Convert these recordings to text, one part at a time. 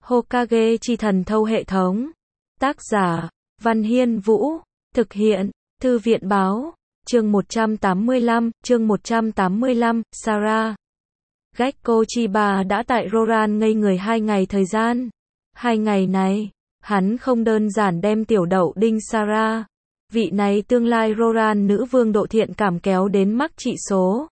Hokage chi thần thâu hệ thống. Tác giả, Văn Hiên Vũ. Thực hiện, Thư viện Báo. Chương 185, Sarah. Gekko Chiba đã tại Roran ngây người 2 ngày thời gian. 2 ngày này, hắn không đơn giản đem tiểu đậu đinh Sarah, vị này tương lai Roran nữ vương độ thiện cảm kéo đến mắc trị số.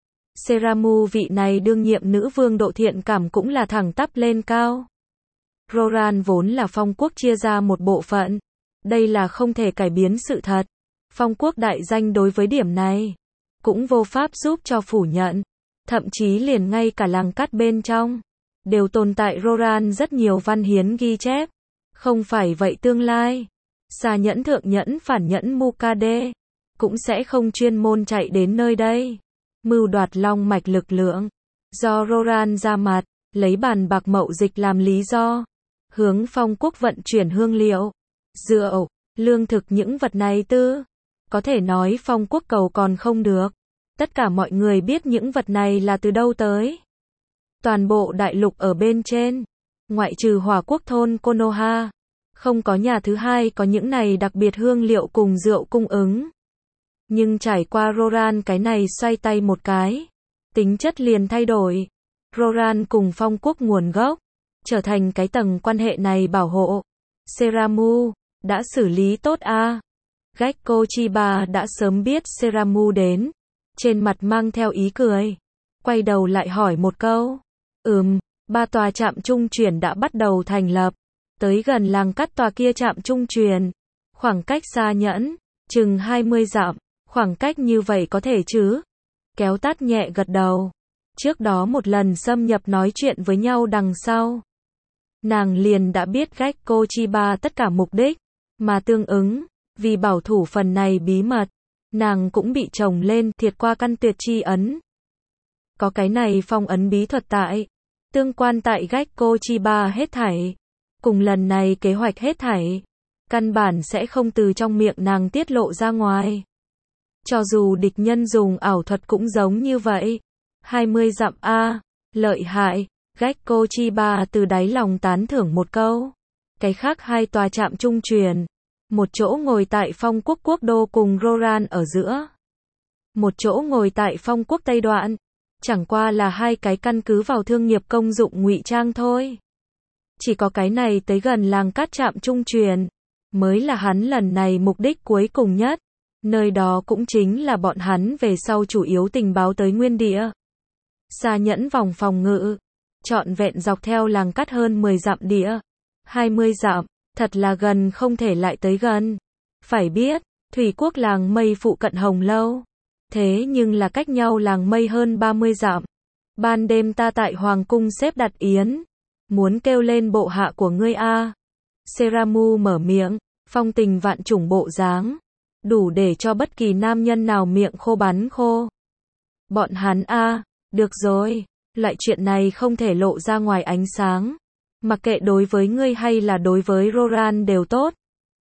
Seramu vị này đương nhiệm nữ vương độ thiện cảm cũng là thẳng tắp lên cao. Roran vốn là phong quốc chia ra một bộ phận. Đây là không thể cải biến sự thật. Phong quốc đại danh đối với điểm này cũng vô pháp giúp cho phủ nhận. Thậm chí liền ngay cả làng cắt bên trong đều tồn tại Roran rất nhiều văn hiến ghi chép. Không phải vậy tương lai Xà Nhẫn Thượng Nhẫn Phản Nhẫn Mukade cũng sẽ không chuyên môn chạy đến nơi đây mưu đoạt long mạch lực lượng. Do Roran ra mặt, lấy bàn bạc mậu dịch làm lý do, hướng phong quốc vận chuyển hương liệu, rượu, lương thực những vật này có thể nói phong quốc cầu còn không được. Tất cả mọi người biết những vật này là từ đâu tới. Toàn bộ đại lục ở bên trên, ngoại trừ Hỏa Quốc thôn Konoha, không có nhà thứ hai có những này đặc biệt hương liệu cùng rượu cung ứng. Nhưng trải qua Roran cái này xoay tay một cái, tính chất liền thay đổi. Roran cùng phong quốc nguồn gốc, trở thành cái tầng quan hệ này bảo hộ. Seramu, đã xử lý tốt a. Gekko Chiba đã sớm biết Seramu đến, trên mặt mang theo ý cười. Quay đầu lại hỏi một câu. 3 tòa trạm trung chuyển đã bắt đầu thành lập. Tới gần làng cắt tòa kia trạm trung chuyển. Khoảng cách xa nhẫn, chừng 20 dặm. Khoảng cách như vậy có thể chứ? Kéo tát nhẹ gật đầu. Trước đó một lần xâm nhập nói chuyện với nhau đằng sau, nàng liền đã biết Gekko Chiba tất cả mục đích, mà tương ứng, vì bảo thủ phần này bí mật, nàng cũng bị chồng lên thiệt qua căn tuyệt chi ấn. Có cái này phong ấn bí thuật tại, tương quan tại Gekko Chiba hết thảy, cùng lần này kế hoạch hết thảy, căn bản sẽ không từ trong miệng nàng tiết lộ ra ngoài. Cho dù địch nhân dùng ảo thuật cũng giống như vậy. 20 dặm a, lợi hại. Gekko Chiba từ đáy lòng tán thưởng một câu. Cái khác 2 tòa trạm trung chuyển, một chỗ ngồi tại phong quốc quốc đô cùng Roran ở giữa, một chỗ ngồi tại phong quốc Tây Đoạn, chẳng qua là 2 cái căn cứ vào thương nghiệp công dụng ngụy trang thôi. Chỉ có cái này tới gần làng cát trạm trung chuyển, mới là hắn lần này mục đích cuối cùng nhất. Nơi đó cũng chính là bọn hắn về sau chủ yếu tình báo tới nguyên địa. Xà Nhẫn vòng phòng ngự, trọn vẹn dọc theo làng cắt hơn 10 dặm địa. 20 dặm, thật là gần không thể lại tới gần. Phải biết, Thủy Quốc làng mây phụ cận Hồng Lâu. Thế nhưng là cách nhau làng mây hơn 30 dặm. Ban đêm ta tại Hoàng cung xếp đặt yến. Muốn kêu lên bộ hạ của ngươi a. Seramu mở miệng, phong tình vạn trùng bộ dáng. Đủ để cho bất kỳ nam nhân nào miệng khô bắn khô. Bọn hắn a, được rồi, loại chuyện này không thể lộ ra ngoài ánh sáng. Mặc kệ đối với ngươi hay là đối với Roran đều tốt.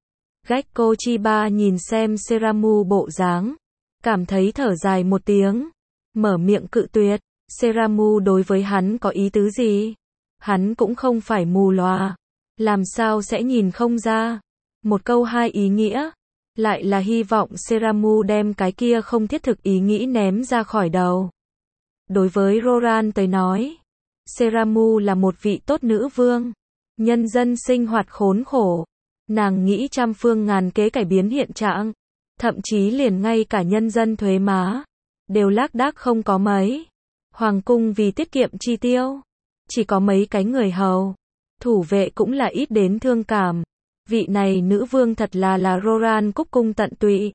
Gekko Chiba nhìn xem Seramu bộ dáng, cảm thấy thở dài một tiếng, mở miệng cự tuyệt. Seramu đối với hắn có ý tứ gì? Hắn cũng không phải mù lòa, làm sao sẽ nhìn không ra? Một câu 2 ý nghĩa. Lại là hy vọng Seramu đem cái kia không thiết thực ý nghĩ ném ra khỏi đầu. Đối với Roran tới nói, Seramu là một vị tốt nữ vương. Nhân dân sinh hoạt khốn khổ. Nàng nghĩ trăm phương ngàn kế cải biến hiện trạng. Thậm chí liền ngay cả nhân dân thuế má đều lác đác không có mấy. Hoàng cung vì tiết kiệm chi tiêu, chỉ có mấy cái người hầu. Thủ vệ cũng là ít đến thương cảm. Vị này nữ vương thật là Roran cúc cung tận tụy.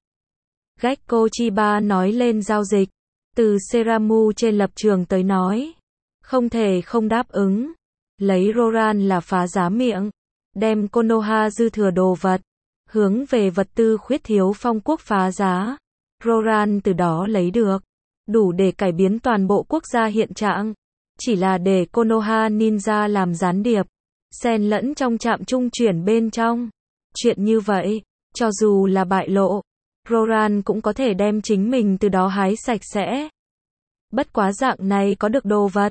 Gekko Chiba nói lên giao dịch. Từ Seramu trên lập trường tới nói, không thể không đáp ứng. Lấy Roran là phá giá miệng, đem Konoha dư thừa đồ vật, hướng về vật tư khuyết thiếu phong quốc phá giá. Roran từ đó lấy được, đủ để cải biến toàn bộ quốc gia hiện trạng. Chỉ là để Konoha Ninja làm gián điệp, xen lẫn trong trạm trung chuyển bên trong. Chuyện như vậy, cho dù là bại lộ, Roran cũng có thể đem chính mình từ đó hái sạch sẽ. Bất quá dạng này có được đồ vật,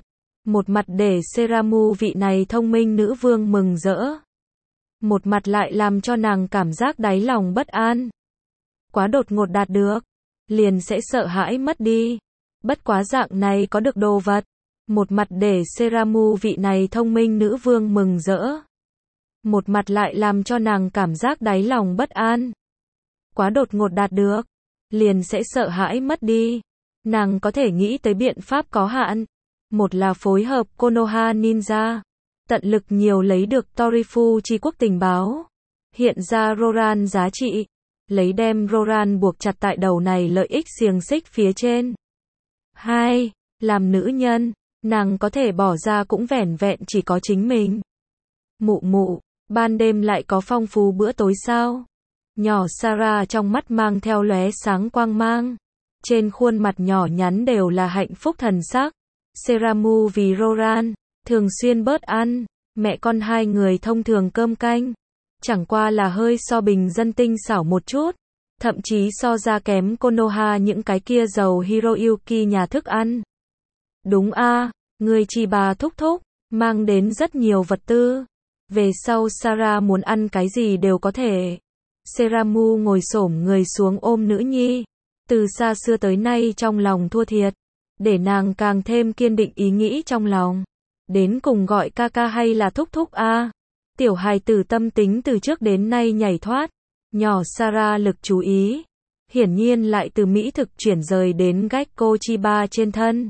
Một mặt để Seramu vị này thông minh nữ vương mừng rỡ. Một mặt lại làm cho nàng cảm giác đáy lòng bất an. Quá đột ngột đạt được, liền sẽ sợ hãi mất đi. Bất quá dạng này có được đồ vật. Một mặt để Seramu vị này thông minh nữ vương mừng rỡ. Một mặt lại làm cho nàng cảm giác đáy lòng bất an. Quá đột ngột đạt được, liền sẽ sợ hãi mất đi. Nàng có thể nghĩ tới biện pháp có hạn. Một là phối hợp Konoha Ninja, tận lực nhiều lấy được Torifu chi quốc tình báo, hiện ra Roran giá trị, lấy đem Roran buộc chặt tại đầu này lợi ích xiềng xích phía trên. 2. Làm nữ nhân, nàng có thể bỏ ra cũng vẻn vẹn chỉ có chính mình. Mụ mụ, ban đêm lại có phong phú bữa tối sao? Nhỏ Sarah trong mắt mang theo lóe sáng quang mang. Trên khuôn mặt nhỏ nhắn đều là hạnh phúc thần sắc. Seramu vì Roran, thường xuyên bớt ăn. Mẹ con hai người thông thường cơm canh. Chẳng qua là hơi so bình dân tinh xảo một chút. Thậm chí so ra kém Konoha những cái kia giàu Hiroyuki nhà thức ăn. Đúng a, người chị bà thúc thúc, mang đến rất nhiều vật tư. Về sau Sarah muốn ăn cái gì đều có thể. Seramu ngồi xổm người xuống ôm nữ nhi. Từ xa xưa tới nay trong lòng thua thiệt. Để nàng càng thêm kiên định ý nghĩ trong lòng. Đến cùng gọi ca ca hay là thúc thúc a. Tiểu hài tử tâm tính từ trước đến nay nhảy thoát. Nhỏ Sarah lực chú ý. Hiển nhiên lại từ mỹ thực chuyển rời đến Gekko Chiba trên thân.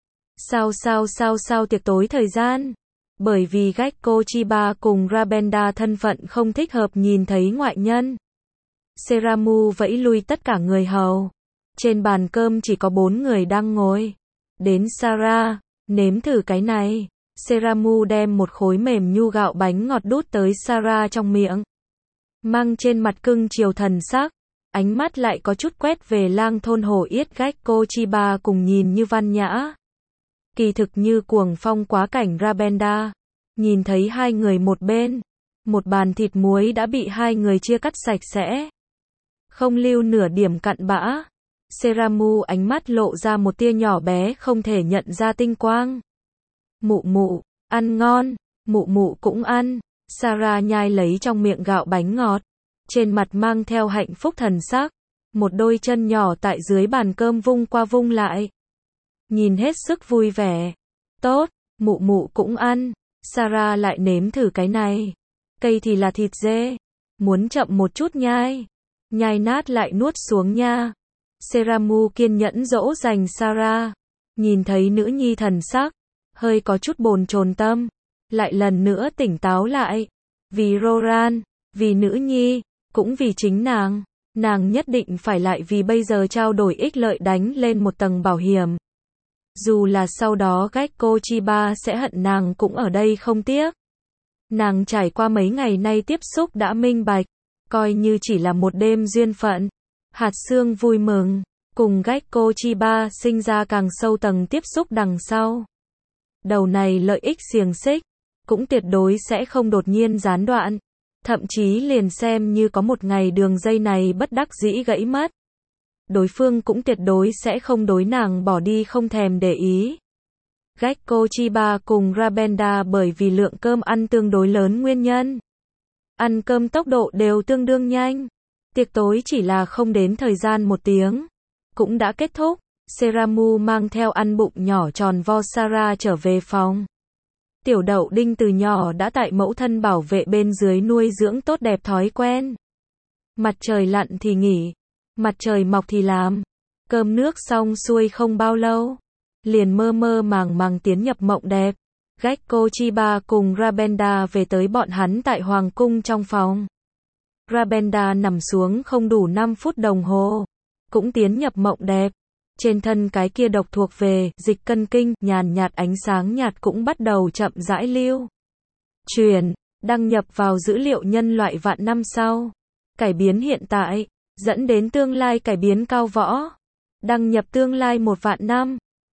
Sao tiệc tối thời gian. Bởi vì Gekko Chiba cùng Rabenda thân phận không thích hợp nhìn thấy ngoại nhân. Seramu vẫy lui tất cả người hầu. Trên bàn cơm chỉ có 4 người đang ngồi. Đến Sarah, nếm thử cái này. Seramu đem một khối mềm nhu gạo bánh ngọt đút tới Sarah trong miệng. Mang trên mặt cưng chiều thần sắc. Ánh mắt lại có chút quét về lang thôn hổ yết Gekko Chiba cùng nhìn như văn nhã. Kỳ thực như cuồng phong quá cảnh Rabenda. Nhìn thấy hai người một bên. Một bàn thịt muối đã bị hai người chia cắt sạch sẽ. Không lưu nửa điểm cặn bã. Seramu ánh mắt lộ ra một tia nhỏ bé không thể nhận ra tinh quang. Mụ mụ, ăn ngon. Mụ mụ cũng ăn. Sarah nhai lấy trong miệng gạo bánh ngọt. Trên mặt mang theo hạnh phúc thần sắc. Một đôi chân nhỏ tại dưới bàn cơm vung qua vung lại. Nhìn hết sức vui vẻ. Tốt, mụ mụ cũng ăn. Sarah lại nếm thử cái này. Cây thì là thịt dê. Muốn chậm một chút nhai. Nhai nát lại nuốt xuống nha. Seramu kiên nhẫn dỗ dành Sarah. Nhìn thấy nữ nhi thần sắc. Hơi có chút bồn chồn tâm. Lại lần nữa tỉnh táo lại. Vì Roran, vì nữ nhi, cũng vì chính nàng. Nàng nhất định phải lại vì bây giờ trao đổi ích lợi đánh lên một tầng bảo hiểm. Dù là sau đó Gekko Chiba sẽ hận nàng cũng ở đây không tiếc. Nàng trải qua mấy ngày nay tiếp xúc đã minh bạch. Coi như chỉ là một đêm duyên phận. Hạt xương vui mừng. Cùng Gekko Chiba sinh ra càng sâu tầng tiếp xúc đằng sau. Đầu này lợi ích xiềng xích. Cũng tuyệt đối sẽ không đột nhiên gián đoạn. Thậm chí liền xem như có một ngày đường dây này bất đắc dĩ gãy mất. Đối phương cũng tuyệt đối sẽ không đối nàng bỏ đi không thèm để ý. Gekko Chiba cùng Rabenda bởi vì lượng cơm ăn tương đối lớn nguyên nhân. Ăn cơm tốc độ đều tương đương nhanh. Tiệc tối chỉ là không đến thời gian 1 tiếng. Cũng đã kết thúc. Seramu mang theo ăn bụng nhỏ tròn vo Sarah trở về phòng. Tiểu đậu đinh từ nhỏ đã tại mẫu thân bảo vệ bên dưới nuôi dưỡng tốt đẹp thói quen. Mặt trời lặn thì nghỉ. Mặt trời mọc thì làm. Cơm nước xong xuôi không bao lâu. Liền mơ mơ màng màng tiến nhập mộng đẹp. Gekko Chiba cùng Rabenda về tới bọn hắn tại Hoàng cung trong phòng. Rabenda nằm xuống không đủ 5 phút đồng hồ. Cũng tiến nhập mộng đẹp. Trên thân cái kia độc thuộc về dịch cân kinh, nhàn nhạt ánh sáng nhạt cũng bắt đầu chậm rãi lưu truyền, đăng nhập vào dữ liệu nhân loại vạn năm sau. Cải biến hiện tại, dẫn đến tương lai cải biến cao võ. Đăng nhập tương lai 1 vạn năm.